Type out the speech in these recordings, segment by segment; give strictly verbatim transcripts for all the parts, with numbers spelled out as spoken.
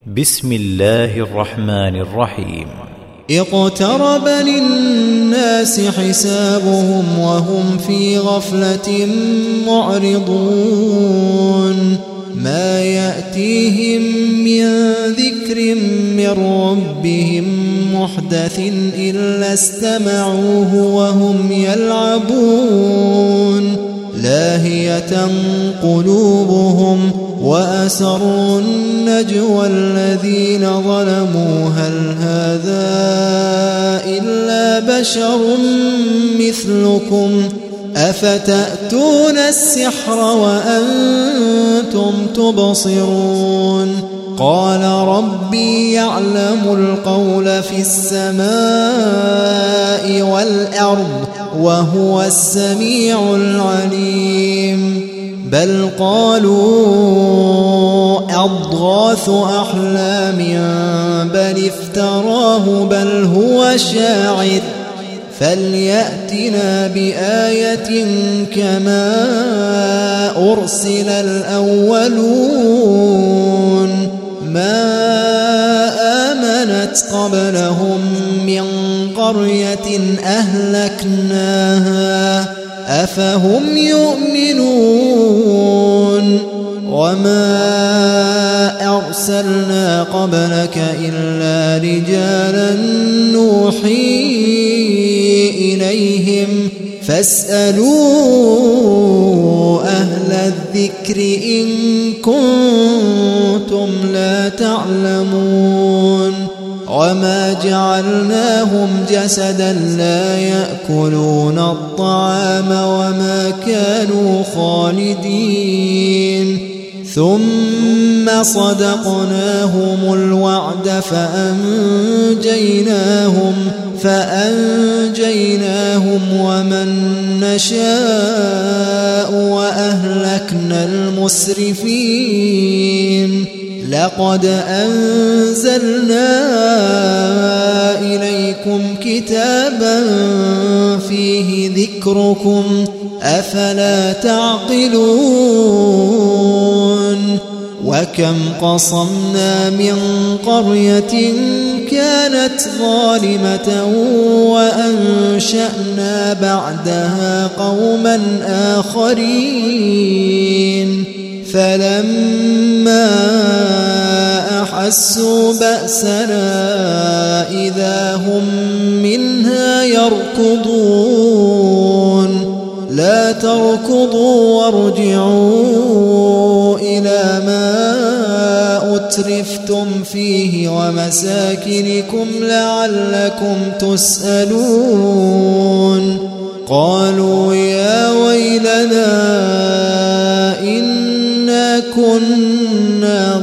بسم الله الرحمن الرحيم. اقترب للناس حسابهم وهم في غفلة معرضون ما يأتيهم من ذكر من ربهم محدث إلا استمعوه وهم يلعبون لاهية قلوبهم وأسروا النجوى الذين ظلموا هل هذا إلا بشر مثلكم أفتأتون السحر وأنتم تبصرون قال ربي يعلم القول في السماء والأرض وهو السميع العليم بل قالوا أضغاث أحلام بل افتراه بل هو شاعر فليأتنا بآية كما أرسل الأولون ما آمنت قبلهم من قرية أهلكناها أفهم يؤمنون وما أرسلنا قبلك إلا رجالا نوحي إليهم فاسألوا أهل الذكر إن كنتم لا تعلمون وما جعلناهم جسدا لا يأكلون الطعام وما كانوا خالدين ثم صدقناهم الوعد فأنجيناهم فأنجيناهم ومن نشاء وأهلكنا المسرفين لقد أنزلنا إليكم كتابا فيه ذكركم أفلا تعقلون وكم قصمنا من قرية كانت ظالمة وأنشأنا بعدها قوما آخرين فلما أحسوا بأسنا إذا هم منها يركضون لا تركضوا وارجعوا إلى ما أترفتم فيه ومساكنكم لعلكم تسألون قالوا يا ويلنا إنا كنا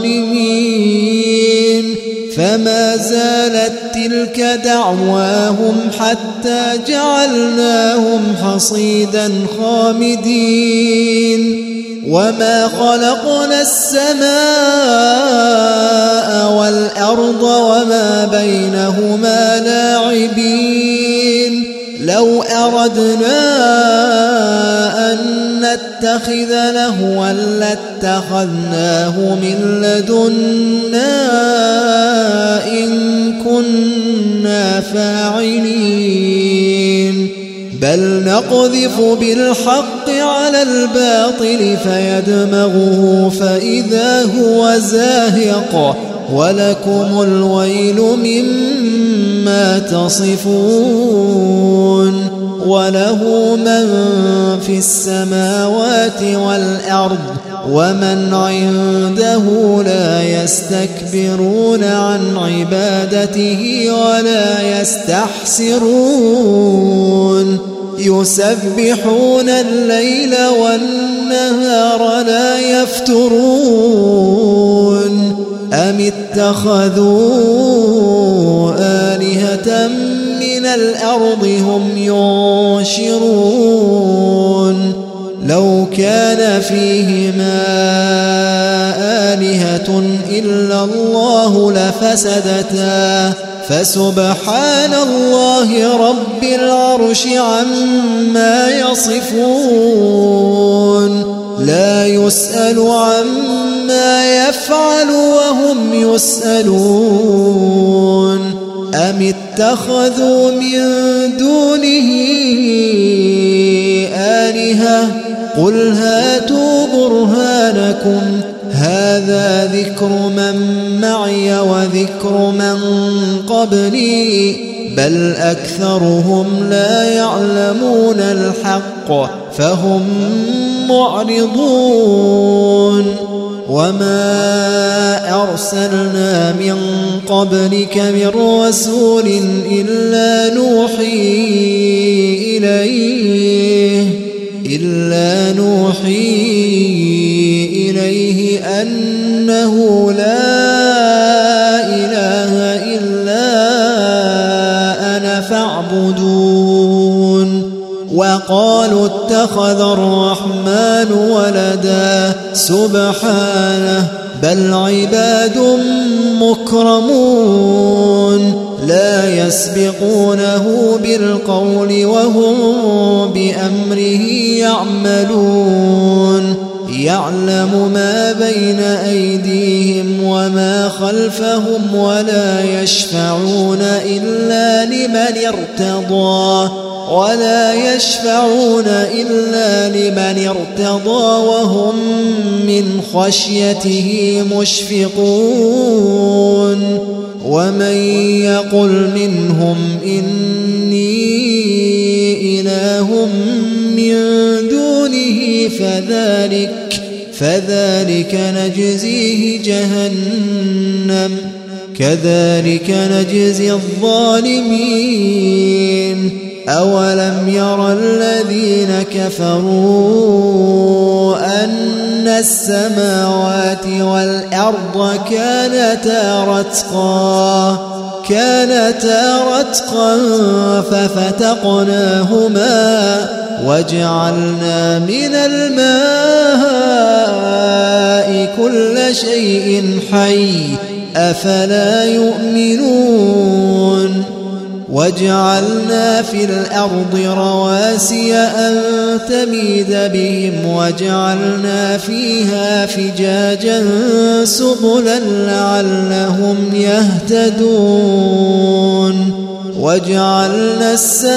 ظالمين فما زالت تلك دعواهم حتى جعلناهم حصيدا خامدين وما خلقنا السماء والأرض وما بينهما لاعبين لو أردنا أن نتخذ لهوا لاتخذناه من لدنا إن كنا فاعلين بل نقذف بالحق على الباطل فيدمغه فإذا هو زاهق ولكم الويل مما تصفون وله من في السماوات والأرض ومن عنده لا يستكبرون عن عبادته ولا يستحسرون يسبحون الليل والنهار لا يفترون أم اتخذوا آلهة من الأرض هم ينشرون لو كان فيهما آلهة إلا الله لفسدتا فسبحان الله رب العرش عما يصفون لا يسأل عما يفعل وهم يسألون أم اتخذوا من دونه آلهة قل هاتوا برهانكم هذا ذكر من معي وذكر من قبلي بل أكثرهم لا يعلمون الحق فهم معرضون وما أرسلنا من قبلك من رسول إلا نوحي إليه إلا نوحي إليه أنه لا إله إلا أنا فاعبدون وقالوا اتخذ الرحمن ولدا سبحانه بل عباد مكرمون لا يسبقونه بالقول وهم بأمره يعملون يعلم ما بين أيديهم وما خلفهم ولا يشفعون إلا لمن ارتضى ولا يشفعون إلا لمن ارتضى وهم من خشيته مشفقون ومن يقل منهم إني إله من دونه فذلك فذلك نجزيه جهنم كذلك نجزي الظالمين أولم ير الذين كفروا أن السماوات والأرض كانتا رتقا كانتا رتقا ففتقناهما وجعلنا من الماء كل شيء حي أفلا يؤمنون وجعلنا في الأرض رواسي أن تميد بهم وجعلنا فيها فجاجا سبلا لعلهم يهتدون وجعلنا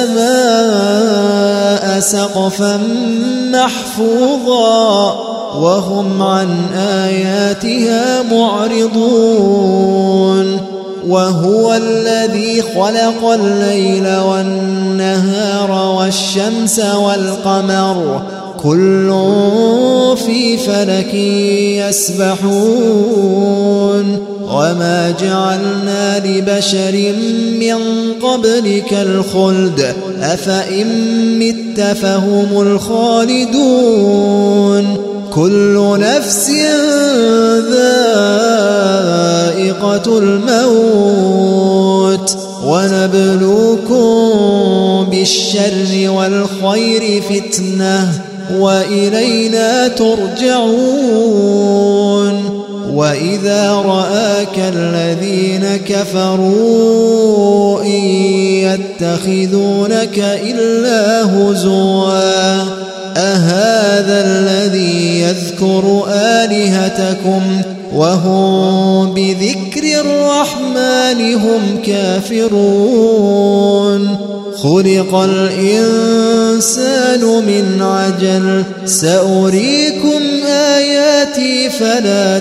السماء سقفا محفوظا وهم عن آياتها معرضون وهو الذي خلق الليل والنهار والشمس والقمر كل في فلك يسبحون وما جعلنا لبشر من قبلك الخلد أفإن مت فهم الخالدون كل نفس ذائقة الموت ونبلوكم بالشر والخير فتنة وإلينا ترجعون وإذا رآك الذين كفروا إن يتخذونك إلا هزوا أهذا الذي يذكر آلهتكم وهم بذكر الرحمن هم كافرون خلق الإنسان من عجل سأريكم آياتي فلا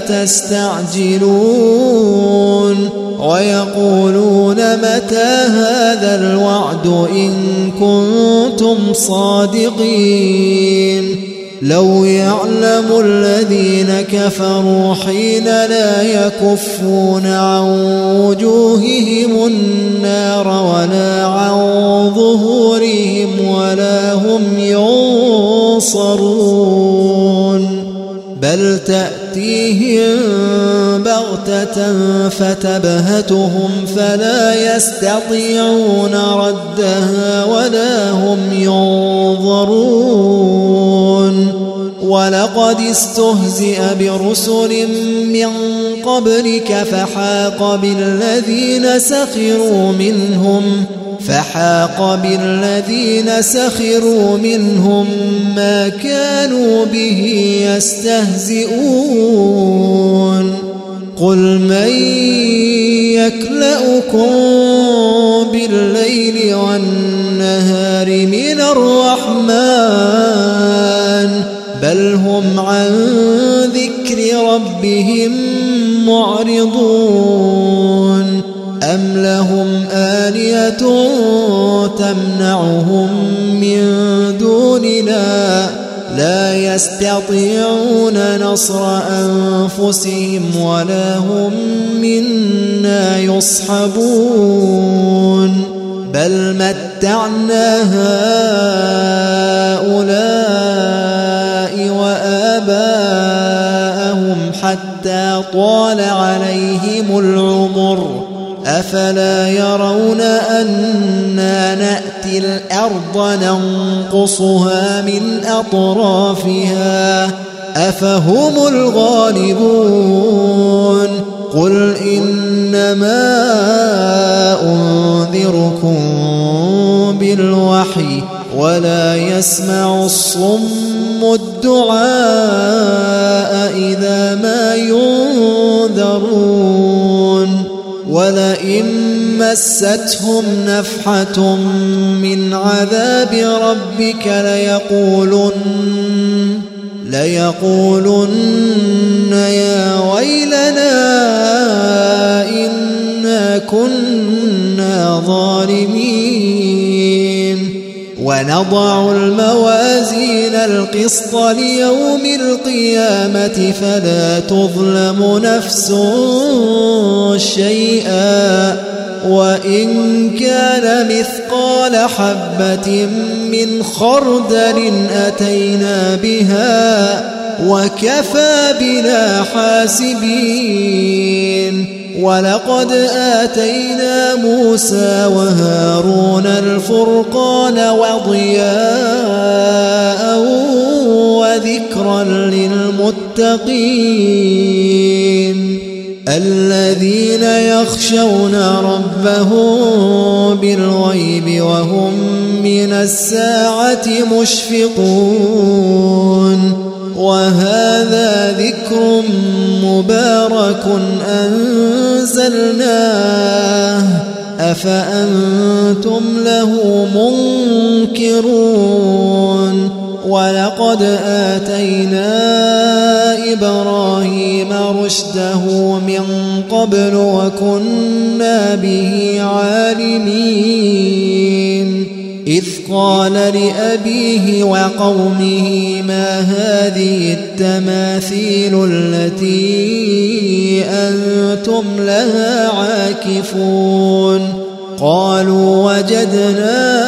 تستعجلون ويقولون متى هذا الوعد إن كنتم صادقين لو يعلم الذين كفروا حين لا يكفون عن وجوههم النار ولا عن ظهورهم ولا هم ينصرون بل تأتيهم بغتة فتبهتهم فلا يستطيعون ردها ولا هم ينظرون ولقد استهزئ برسل من قبلك فحاق بالذين سخروا منهم فحاق بالذين سخروا منهم ما كانوا به يستهزئون قل من يكلؤكم بالليل والنهار من الرحمن بل هم عن ذكر ربهم معرضون أم لهم آلهة تمنعهم من دوننا لا يستطيعون نصر أنفسهم ولا هم منا يصحبون بل متعنا هؤلاء وآباءهم حتى طال عليهم العمر أفلا يرون أنا نأتي الأرض ننقصها من أطرافها أفهم الغالبون قل إنما أنذركم بالوحي ولا يسمع الصم الدعاء إذا ما ينذرون ولئن مستهم نفحة من عذاب ربك ليقولن ليقولن يا ويلنا إنا كنا ظالمين ونضع الموازين القسط ليوم القيامة فلا تظلم نفس شيئا وإن كان مثقال حبة من خردل أتينا بها وكفى بنا حاسبين ولقد آتينا موسى وهارون الفرقان وضياء وذكرا للمتقين الذين يخشون ربهم بالغيب وهم من الساعة مشفقون وهذا ذكر مبارك أنزلناه أفأنتم له منكرون ولقد آتينا إبراهيم رشده من قبل وكنا به عالمين إذ قال لأبيه وقومه ما هذه التماثيل التي أنتم لها عاكفون قالوا وجدنا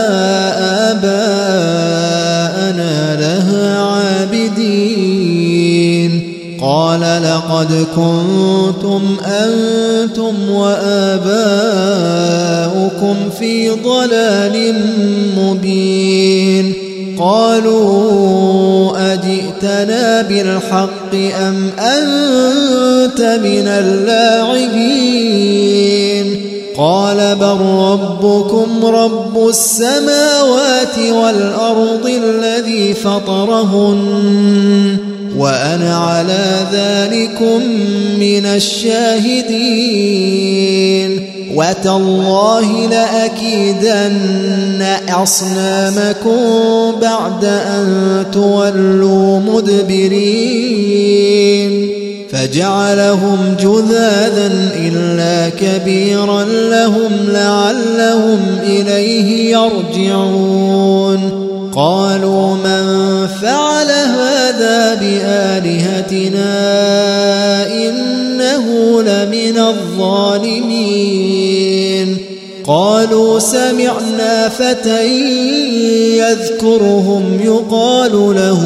آباءنا لها عابدين قال لقد كنتم أنتم وآباؤكم في ضلال مبين قالوا أجئتنا بالحق أم أنت من اللاعبين قال بل ربكم رب السماوات والأرض الذي فطرهن وأنا على ذلكم من الشاهدين وتالله لأكيدن أصنامكم بعد أن تولوا مدبرين فجعلهم جذاذا إلا كبيرا لهم لعلهم إليه يرجعون قالوا من فعل هذا بآلهتنا إنه لمن الظالمين قالوا سمعنا فتى يذكرهم يقال له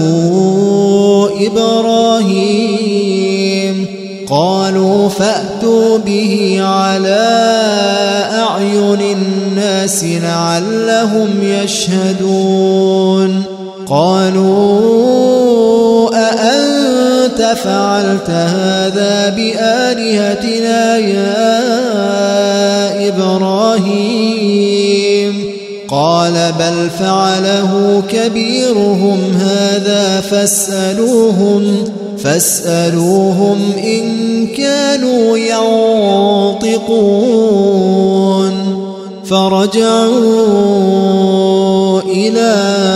إبراهيم قالوا فأتوا به على أعين الناس لعلهم يشهدون قالوا أأنت فعلت هذا بآلهتنا يا إبراهيم قال بل فعله كبيرهم هذا فاسألوهم فاسألوهم إن كانوا ينطقون فرجعوا إلى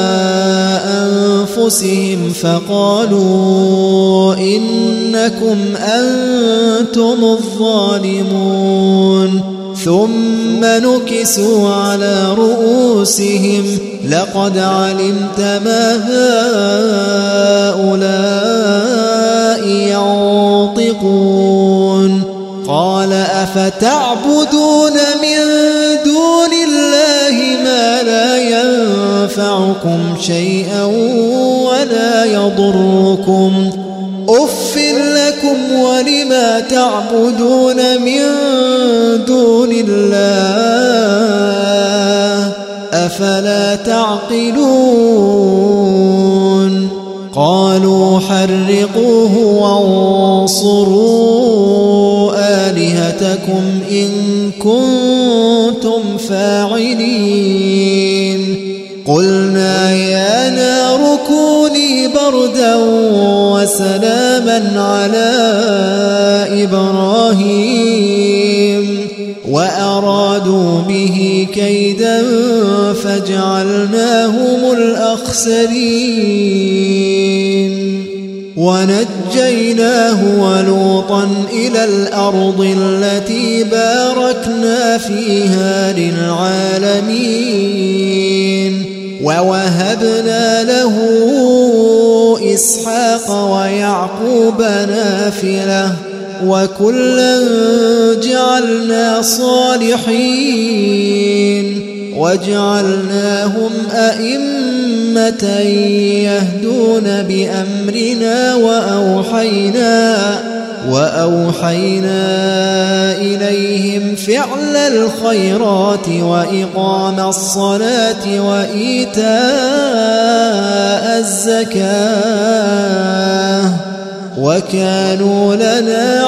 أنفسهم فقالوا إنكم أنتم الظالمون ثم نكسوا على رؤوسهم لقد علمت ما هؤلاء ينطقون قال أفتعبدون من دون الله ما لا ينفعكم شيئا ولا يضركم أف لكم ولما تعبدون من دون الله أفلا تعقلون قالوا حرقوه وانصروا آلهتكم إن كنتم فاعلين قلنا يا نار كوني بردا وسلاما على إبراهيم وأرادوا به كيدا فجعلناهم الأخسرين ونجيناه ولوطا إلى الأرض التي باركنا فيها للعالمين ووهبنا له إسحاق ويعقوب نافلة وكلا جعلنا صالحين وجعلناهم أئمة يهدون بأمرنا وأوحينا وأوحينا إليهم فعل الخيرات وإقام الصلاة وإيتاء الزكاة وكانوا لنا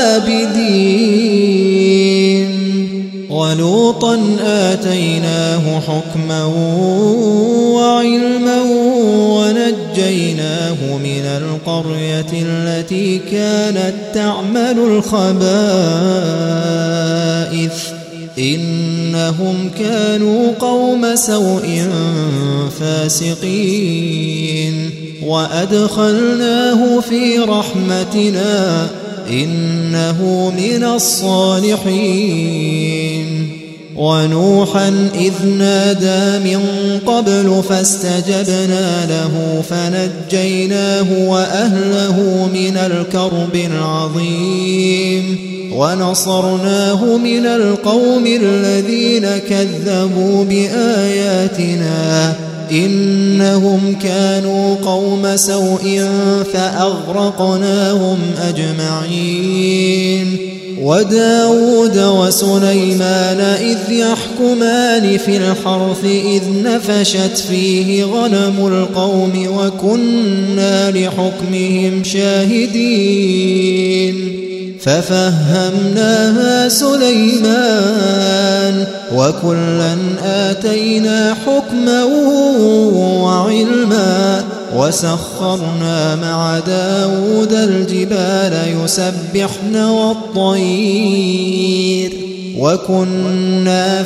عابدين ولوطا آتيناه حكما وعلما ونجيناه من القرية التي كانت تعمل الخبائث إنهم كانوا قوم سوء فاسقين وأدخلناه في رحمتنا إنه من الصالحين ونوحا إذ نادى من قبل فاستجبنا له فنجيناه وأهله من الكرب العظيم ونصرناه من القوم الذين كذبوا بآياتنا إنهم كانوا قوم سوء فأغرقناهم أجمعين وداود وسليمان إذ يحكمان في الحرث إذ نفشت فيه غنم القوم وكنا لحكمهم شاهدين ففهمناها سليمان وكلا آتينا حكما وعلما وسخرنا مع داود الجبال يسبحن والطير وكنا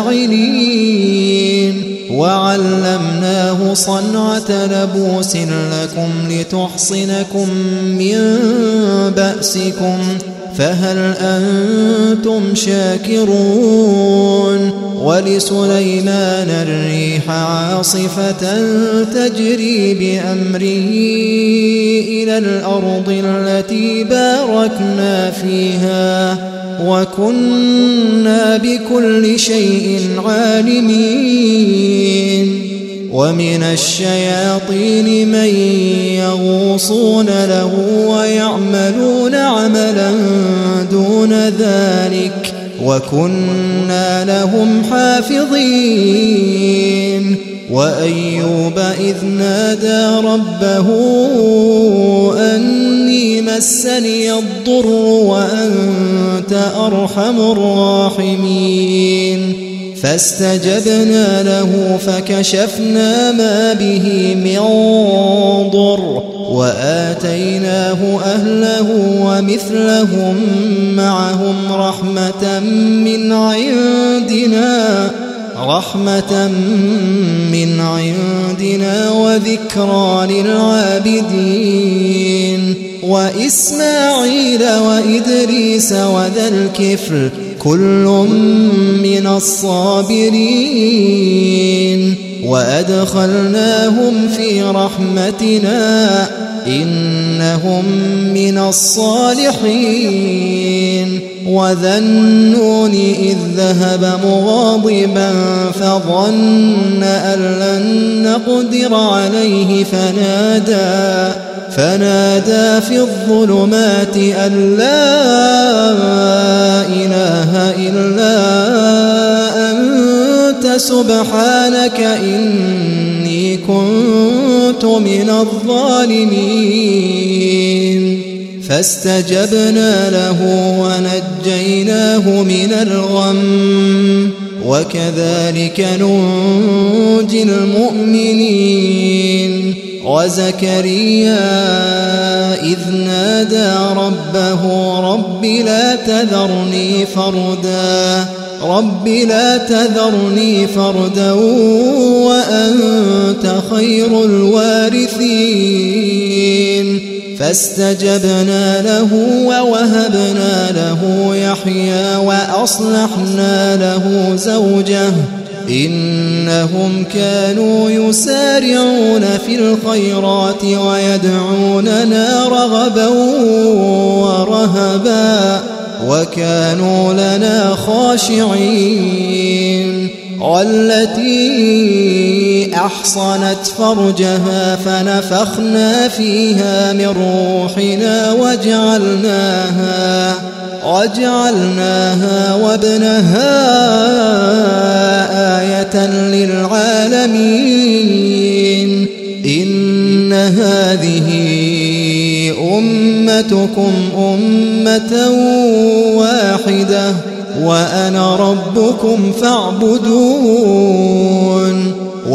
فاعلين وعلمناه صنعة لبوس لكم لتحصنكم من بأسكم فهل أنتم شاكرون ولسليمان الريح عاصفة تجري بأمره إلى الأرض التي باركنا فيها وكنا بكل شيء عالمين ومن الشياطين من يغوصون له ويعملون عملا دون ذلك وكنا لهم حافظين وأيوب إذ نادى ربه أني مسني الضر وأنت أرحم الراحمين فاستجبنا له فكشفنا ما به من ضر وآتيناه أهله ومثلهم معهم رحمة من عندنا رحمة من عندنا وذكرى للعابدين وإسماعيل وإدريس وذا الكفل كل من الصابرين وأدخلناهم في رحمتنا إنهم من الصالحين وذا النون إذ ذهب مغاضبا فظن أن لن نقدر عليه فنادى فنادى في الظلمات أن لا إله إلا أنت سبحانك إني كنت من الظالمين فاستجبنا له ونجيناه من الغم وكذلك ننجي المؤمنين وزكريا إذ نادى ربه رب لا تذرني فردا رب لا تذرني فردا وأنت خير الوارثين فاستجبنا له ووهبنا له يحيى وأصلحنا له زوجه إنهم كانوا يسارعون في الخيرات ويدعوننا رغبا ورهبا وكانوا لنا خاشعين والتي أحصنت فرجها فنفخنا فيها من روحنا وجعلناها وجعلناها وابنها آية للعالمين إن هذه أمتكم أمة واحدة وأنا ربكم فاعبدون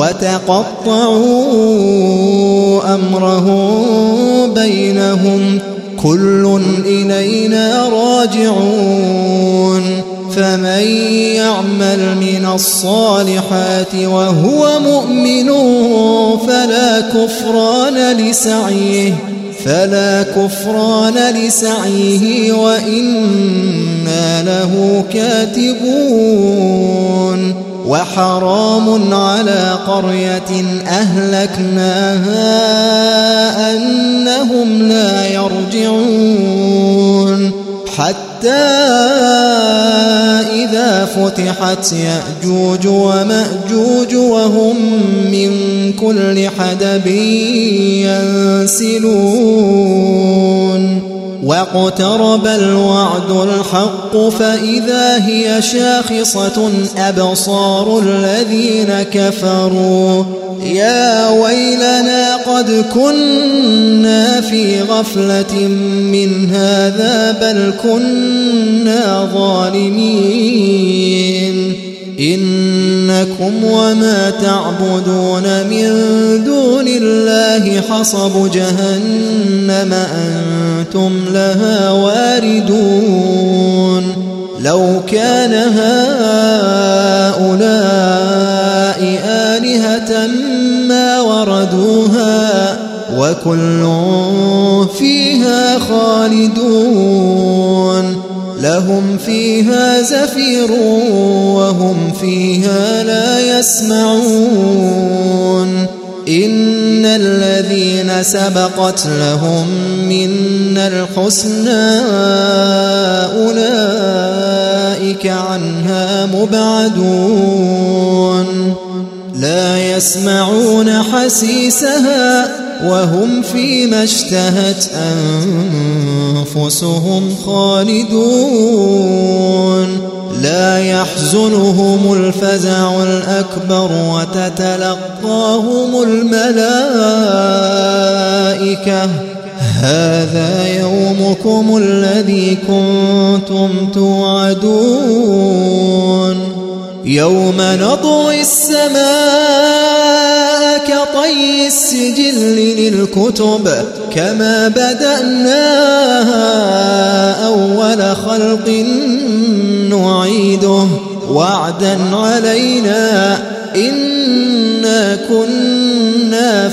وتقطعوا أمرهم بينهم كل إلينا راجعون فمن يعمل من الصالحات وهو مؤمن فلا كفران لسعيه فلا كفران لسعيه وإنا له كاتبون وحرام على قرية أهلكناها أنهم لا يرجعون حتى إذا فتحت يأجوج ومأجوج وهم من كل حدب ينسلون واقترب الوعد الحق فإذا هي شاخصة أبصار الذين كفروا يا ويلنا قد كنا في غفلة من هذا بل كنا ظالمين إنكم وما تعبدون من دون الله حصب جهنم أنتم لها واردون لو كان هؤلاء آلهة ما وردوها وكل فيها خالدون لهم فيها زفير وهم فيها لا يسمعون إن الذين سبقت لهم منا الحسنى أولئك عنها مبعدون لا يسمعون حسيسها وهم فيما اشتهت أنفسهم خالدون لا يحزنهم الفزع الأكبر وتتلقاهم الملائكة هذا يومكم الذي كنتم توعدون يوم نطوي السماء كطي السجل للكتب كما بدأنا أول خلق نعيده وعدا علينا إنا كنا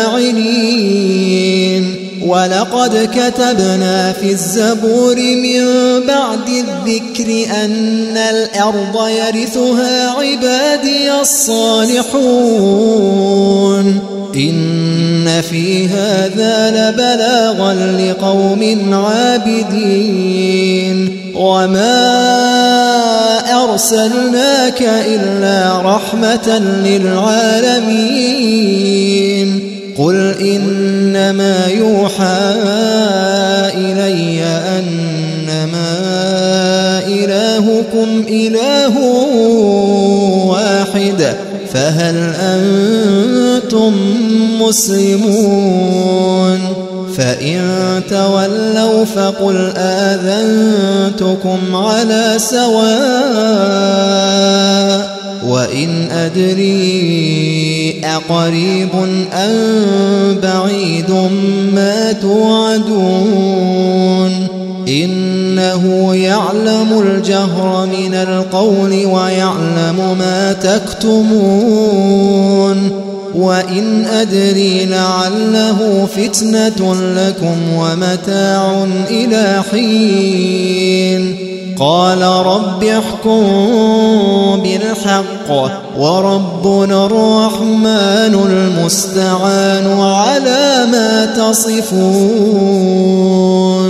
فاعلين ولقد كتبنا في الزبور من بعد الذكر أن الأرض يرثها عبادي الصالحون إن في هذا لبلاغا لقوم عابدين وما أرسلناك إلا رحمة للعالمين قل إنما يوحى إلي أنما إلهكم إله واحد فهل أنتم مسلمون فإن تولوا فقل آذنتكم على سواء وإن أدري أقريب أم بعيد ما توعدون إنه يعلم الجهر من القول ويعلم ما تكتمون وإن أدري لعله فتنة لكم ومتاع إلى حين قال رب احكم بالحق وربنا الرحمن المستعان على ما تصفون.